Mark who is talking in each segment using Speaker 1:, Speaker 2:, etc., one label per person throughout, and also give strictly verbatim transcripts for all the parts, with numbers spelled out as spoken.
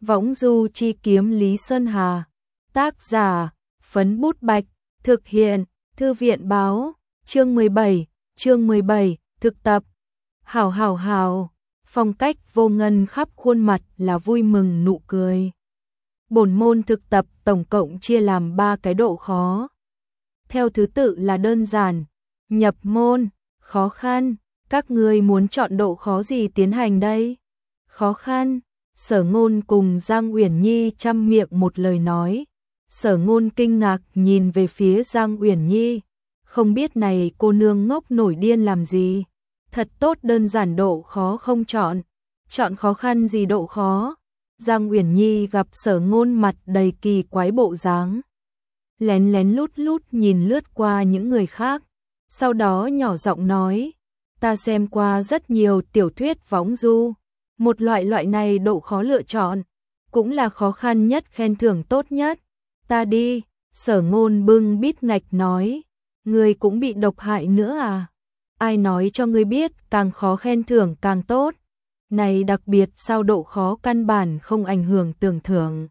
Speaker 1: Võng du chi kiếm Lý Sơn Hà. Tác giả, Phấn Bút Bạch. Thực hiện, Thư viện Báo. Chương mười bảy, chương mười bảy, thực tập. Hảo hảo hảo, phong cách Vô Ngân khắp khuôn mặt là vui mừng nụ cười. Bổn môn thực tập tổng cộng chia làm ba cái độ khó. Theo thứ tự là đơn giản, nhập môn, khó khăn. Các ngươi muốn chọn độ khó gì tiến hành đây? Khó khăn. Sở Ngôn cùng Giang Uyển Nhi chăm miệng một lời nói. Sở Ngôn kinh ngạc nhìn về phía Giang Uyển Nhi, không biết này cô nương ngốc nổi điên làm gì. Thật tốt, đơn giản độ khó không chọn, chọn khó khăn gì độ khó? Giang Uyển Nhi gặp Sở Ngôn mặt đầy kỳ quái bộ dáng, lén lén lút lút nhìn lướt qua những người khác, sau đó nhỏ giọng nói, ta xem qua rất nhiều tiểu thuyết võng du, một loại loại này độ khó lựa chọn, cũng là khó khăn nhất, khen thưởng tốt nhất. Ta đi. Sở Ngôn bưng bít ngạch nói, ngươi cũng bị độc hại nữa à? Ai nói cho ngươi biết càng khó khen thưởng càng tốt? Này đặc biệt sao, độ khó căn bản không ảnh hưởng tưởng thưởng.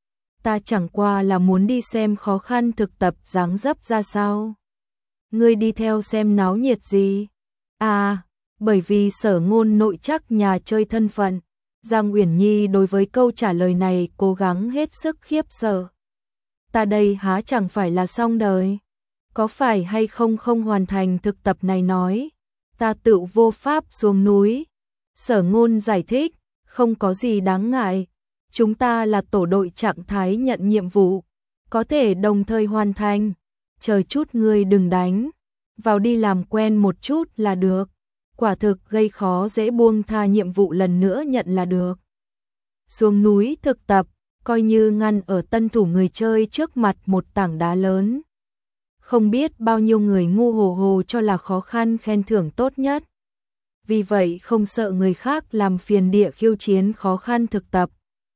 Speaker 1: Ta chẳng qua là muốn đi xem khó khăn thực tập dáng dấp ra sao. Ngươi đi theo xem náo nhiệt gì? À, bởi vì Sở Ngôn nội chắc nhà chơi thân phận, Giang Uyển Nhi đối với câu trả lời này cố gắng hết sức khiếp sợ. Ta đây há chẳng phải là xong đời? Có phải hay không không hoàn thành thực tập này nói, ta tự vô pháp xuống núi. Sở Ngôn giải thích, không có gì đáng ngại, chúng ta là tổ đội trạng thái nhận nhiệm vụ, có thể đồng thời hoàn thành, chờ chút ngươi đừng đánh, vào đi làm quen một chút là được, quả thực gây khó dễ, buông tha nhiệm vụ lần nữa nhận là được. Xuống núi thực tập, coi như ngăn ở tân thủ người chơi trước mặt một tảng đá lớn. Không biết bao nhiêu người ngu hồ hồ cho là khó khăn khen thưởng tốt nhất. Vì vậy không sợ người khác làm phiền địa khiêu chiến khó khăn thực tập.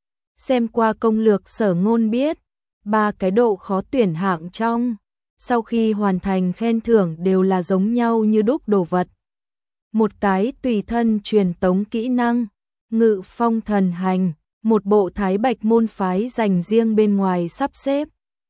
Speaker 1: Xem qua công lược Sở Ngôn biết, ba cái độ khó tuyển hạng trong, sau khi hoàn thành khen thưởng đều là giống nhau như đúc đồ vật. Một cái tùy thân truyền tống kỹ năng, ngự phong thần hành, một bộ Thái Bạch môn phái dành riêng bên ngoài sắp xếp.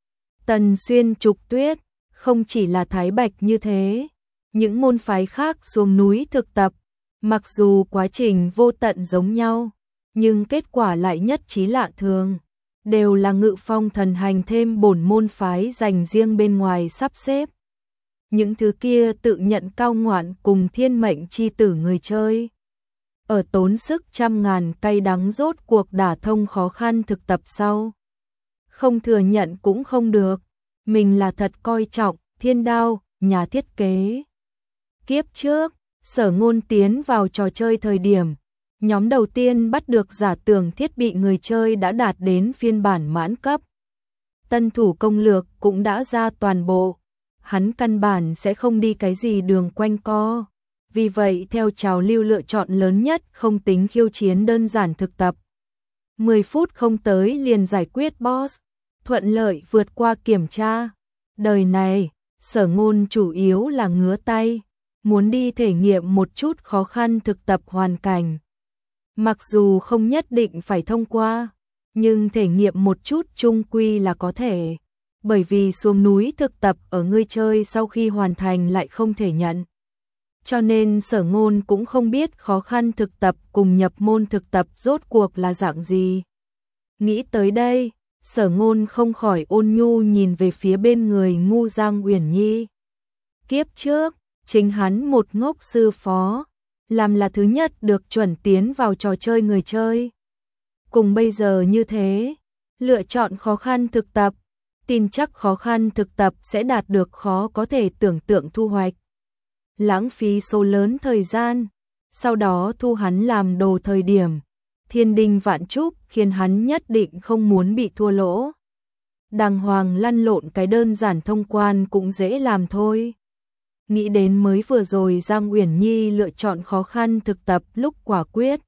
Speaker 1: Tần Xuyên Trục Tuyết, không chỉ là Thái Bạch như thế, những môn phái khác xuống núi thực tập, mặc dù quá trình vô tận giống nhau, nhưng kết quả lại nhất trí lạ thường, đều là ngự phong thần hành thêm bổn môn phái dành riêng bên ngoài sắp xếp. Những thứ kia tự nhận cao ngoạn cùng thiên mệnh chi tử người chơi, ở tốn sức trăm ngàn cay đắng rốt cuộc đả thông khó khăn thực tập sau. Không thừa nhận cũng không được, mình là thật coi trọng Thiên Đao, nhà thiết kế. Kiếp trước, Sở Ngôn tiến vào trò chơi thời điểm, nhóm đầu tiên bắt được giả tưởng thiết bị người chơi đã đạt đến phiên bản mãn cấp. Tân thủ công lược cũng đã ra toàn bộ, hắn căn bản sẽ không đi cái gì đường quanh co. Vì vậy theo trào lưu lựa chọn lớn nhất không tính khiêu chiến đơn giản thực tập. mười phút không tới liền giải quyết boss, thuận lợi vượt qua kiểm tra. Đời này, Sở Ngôn chủ yếu là ngứa tay, muốn đi thể nghiệm một chút khó khăn thực tập hoàn cảnh. Mặc dù không nhất định phải thông qua, nhưng thể nghiệm một chút chung quy là có thể. Bởi vì xuống núi thực tập ở người chơi sau khi hoàn thành lại không thể nhận. Cho nên Sở Ngôn cũng không biết khó khăn thực tập cùng nhập môn thực tập rốt cuộc là dạng gì. Nghĩ tới đây, Sở Ngôn không khỏi ôn nhu nhìn về phía bên người ngu Giang Uyển Nhi. Kiếp trước, chính hắn một ngốc sư phó, làm là thứ nhất được chuẩn tiến vào trò chơi người chơi. Cùng bây giờ như thế, lựa chọn khó khăn thực tập, tin chắc khó khăn thực tập sẽ đạt được khó có thể tưởng tượng thu hoạch. Lãng phí số lớn thời gian, sau đó thu hắn làm đồ thời điểm, thiên đình vạn trúc khiến hắn nhất định không muốn bị thua lỗ. Đàng hoàng lăn lộn cái đơn giản thông quan cũng dễ làm thôi. Nghĩ đến mới vừa rồi Giang Uyển Nhi lựa chọn khó khăn thực tập lúc quả quyết,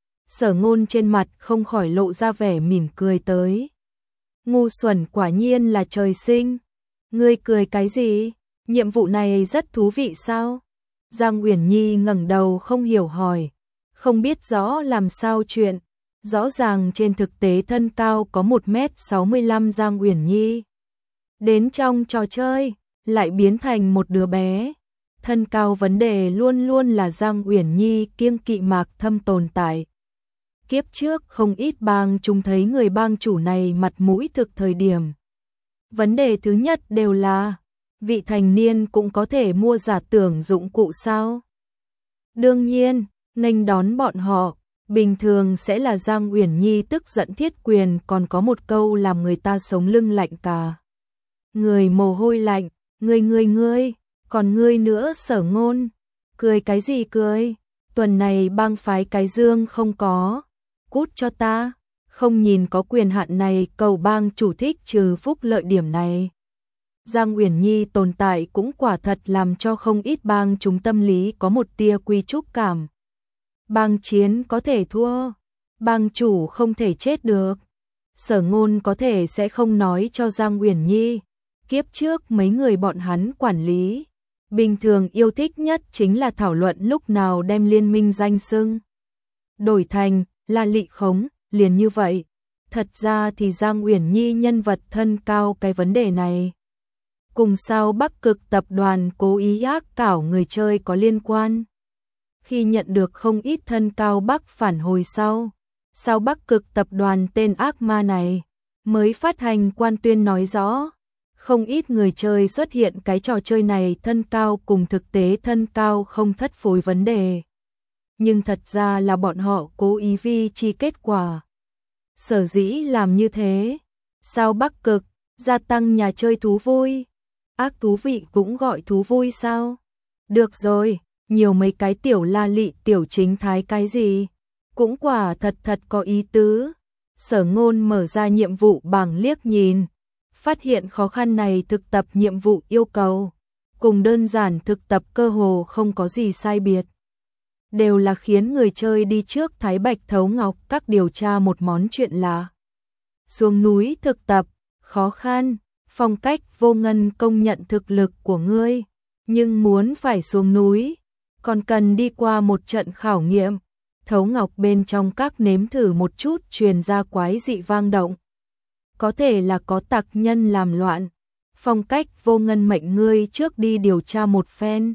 Speaker 1: Sở Ngôn trên mặt không khỏi lộ ra vẻ mỉm cười tới. Ngu xuẩn quả nhiên là trời sinh. Ngươi cười cái gì? Nhiệm vụ này rất thú vị sao? Giang Uyển Nhi ngẩng đầu không hiểu hỏi, không biết rõ làm sao chuyện. Rõ ràng trên thực tế thân cao có một mét sáu mươi lăm Giang Uyển Nhi. Đến trong trò chơi, lại biến thành một đứa bé. Thân cao vấn đề luôn luôn là Giang Uyển Nhi kiêng kỵ Mạc Thâm tồn tại. Kiếp trước không ít bang chúng thấy người bang chủ này mặt mũi thực thời điểm. Vấn đề thứ nhất đều là, vị thành niên cũng có thể mua giả tưởng dụng cụ sao? Đương nhiên, nghênh đón bọn họ, bình thường sẽ là Giang Uyển Nhi tức giận thiết quyền, còn có một câu làm người ta sống lưng lạnh cả. Người mồ hôi lạnh, ngươi ngươi ngươi, còn ngươi nữa Sở Ngôn. Cười cái gì cười? Tuần này bang phái cái dương không có. Cút cho ta, không nhìn có quyền hạn này, cầu bang chủ thích trừ phúc lợi điểm này. Giang Uyển Nhi tồn tại cũng quả thật làm cho không ít bang chúng tâm lý có một tia quy trúc cảm. Bang chiến có thể thua, bang chủ không thể chết được. Sở Ngôn có thể sẽ không nói cho Giang Uyển Nhi, kiếp trước mấy người bọn hắn quản lý, bình thường yêu thích nhất chính là thảo luận lúc nào đem liên minh danh xưng đổi thành là lị khống, liền như vậy. Thật ra thì Giang Uyển Nhi nhân vật thân cao cái vấn đề này. Cùng sao Bắc Cực tập đoàn cố ý ác cảo người chơi có liên quan. Khi nhận được không ít thân cao Bắc phản hồi sau, sao Bắc Cực tập đoàn tên ác ma này mới phát hành quan tuyên nói rõ, không ít người chơi xuất hiện cái trò chơi này thân cao cùng thực tế thân cao không thất phối vấn đề. Nhưng thật ra là bọn họ cố ý vi chi kết quả. Sở dĩ làm như thế, sao Bắc Cực gia tăng nhà chơi thú vui, ác thú vị cũng gọi thú vui sao? Được rồi, nhiều mấy cái tiểu la lị tiểu chính thái cái gì, cũng quả thật thật có ý tứ. Sở Ngôn mở ra nhiệm vụ bảng liếc nhìn, phát hiện khó khăn này thực tập nhiệm vụ yêu cầu cùng đơn giản thực tập cơ hồ không có gì sai biệt. Đều là khiến người chơi đi trước Thái Bạch Thấu Ngọc các điều tra một món chuyện lạ. Xuống núi thực tập, khó khăn, phong cách Vô Ngân công nhận thực lực của ngươi, nhưng muốn phải xuống núi, còn cần đi qua một trận khảo nghiệm. Thấu Ngọc bên trong các nếm thử một chút truyền ra quái dị vang động. Có thể là có tặc nhân làm loạn, phong cách Vô Ngân mệnh ngươi trước đi điều tra một phen.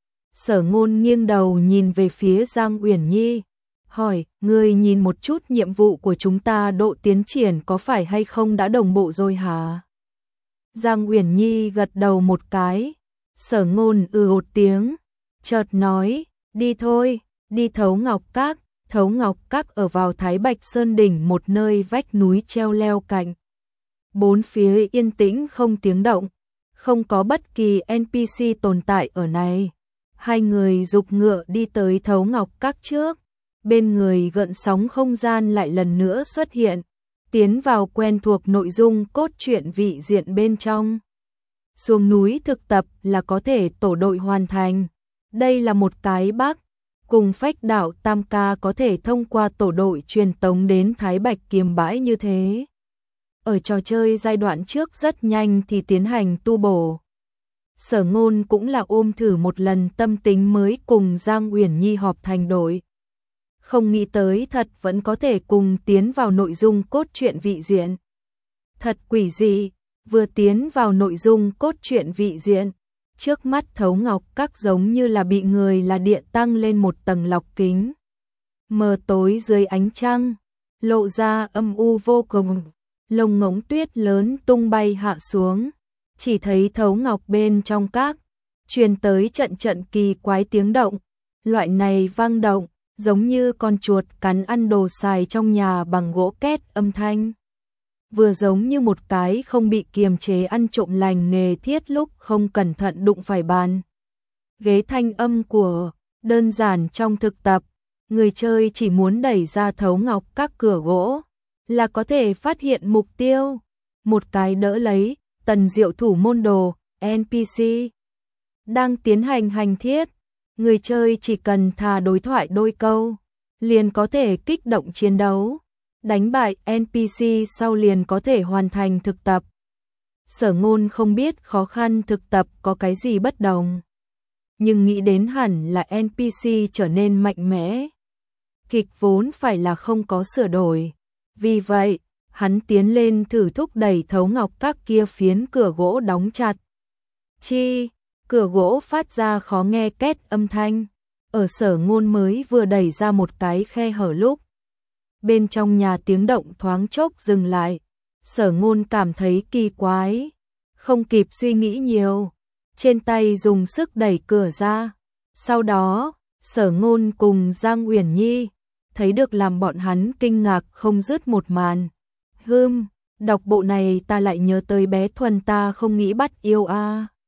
Speaker 1: Sở Ngôn nghiêng đầu nhìn về phía Giang Uyển Nhi, hỏi, ngươi nhìn một chút nhiệm vụ của chúng ta độ tiến triển có phải hay không đã đồng bộ rồi hả? Giang Uyển Nhi gật đầu một cái, Sở Ngôn ừ một tiếng, chợt nói, đi thôi, đi Thấu Ngọc Các. Thấu Ngọc Các ở vào Thái Bạch Sơn đỉnh một nơi vách núi treo leo cạnh. Bốn phía yên tĩnh không tiếng động, không có bất kỳ en pê xê tồn tại ở này. Hai người dục ngựa đi tới Thấu Ngọc Các trước, bên người gợn sóng không gian lại lần nữa xuất hiện, tiến vào quen thuộc nội dung cốt truyện vị diện bên trong. Xuống núi thực tập là có thể tổ đội hoàn thành, đây là một cái bug, cùng Phách Đạo Tam Ca có thể thông qua tổ đội truyền tống đến Thái Bạch Kiếm Bãi như thế. Ở trò chơi giai đoạn trước rất nhanh thì tiến hành tu bổ. Sở Ngôn cũng là ôm thử một lần tâm tính mới cùng Giang Uyển Nhi họp thành đội. Không nghĩ tới thật vẫn có thể cùng tiến vào nội dung cốt truyện vị diện. Thật quỷ dị, vừa tiến vào nội dung cốt truyện vị diện, trước mắt Thấu Ngọc Các giống như là bị người là địa tăng lên một tầng lọc kính. Mờ tối dưới ánh trăng, lộ ra âm u vô cùng, lông ngỗng tuyết lớn tung bay hạ xuống. Chỉ thấy Thấu Ngọc bên trong các, truyền tới trận trận kỳ quái tiếng động. Loại này vang động, giống như con chuột cắn ăn đồ xài trong nhà bằng gỗ két âm thanh. Vừa giống như một cái không bị kiềm chế ăn trộm lành nghề thiết lúc không cẩn thận đụng phải bàn ghế thanh âm của, đơn giản trong thực tập, người chơi chỉ muốn đẩy ra Thấu Ngọc Các cửa gỗ, là có thể phát hiện mục tiêu. Một cái đỡ lấy, Tần Diệu thủ môn đồ, en pê xê đang tiến hành hành thiết, người chơi chỉ cần thà đối thoại đôi câu, liền có thể kích động chiến đấu, đánh bại en pê xê sau liền có thể hoàn thành thực tập. Sở Ngôn không biết khó khăn thực tập có cái gì bất đồng, nhưng nghĩ đến hẳn là en pê xê trở nên mạnh mẽ. kịch vốn phải là không có sửa đổi. Vì vậy, hắn tiến lên thử thúc đẩy thấu ngọc các kia phiến cửa gỗ đóng chặt. Chi, cửa gỗ phát ra khó nghe két âm thanh. Ở Sở Ngôn mới vừa đẩy ra một cái khe hở lúc. Bên trong nhà tiếng động thoáng chốc dừng lại. Sở Ngôn cảm thấy kỳ quái. Không kịp suy nghĩ nhiều. Trên tay dùng sức đẩy cửa ra. Sau đó, Sở Ngôn cùng Giang Uyển Nhi thấy được làm bọn hắn kinh ngạc không dứt một màn. Hừm, đọc bộ này ta lại nhớ tới bé Thuần ta không nghĩ bắt yêu a.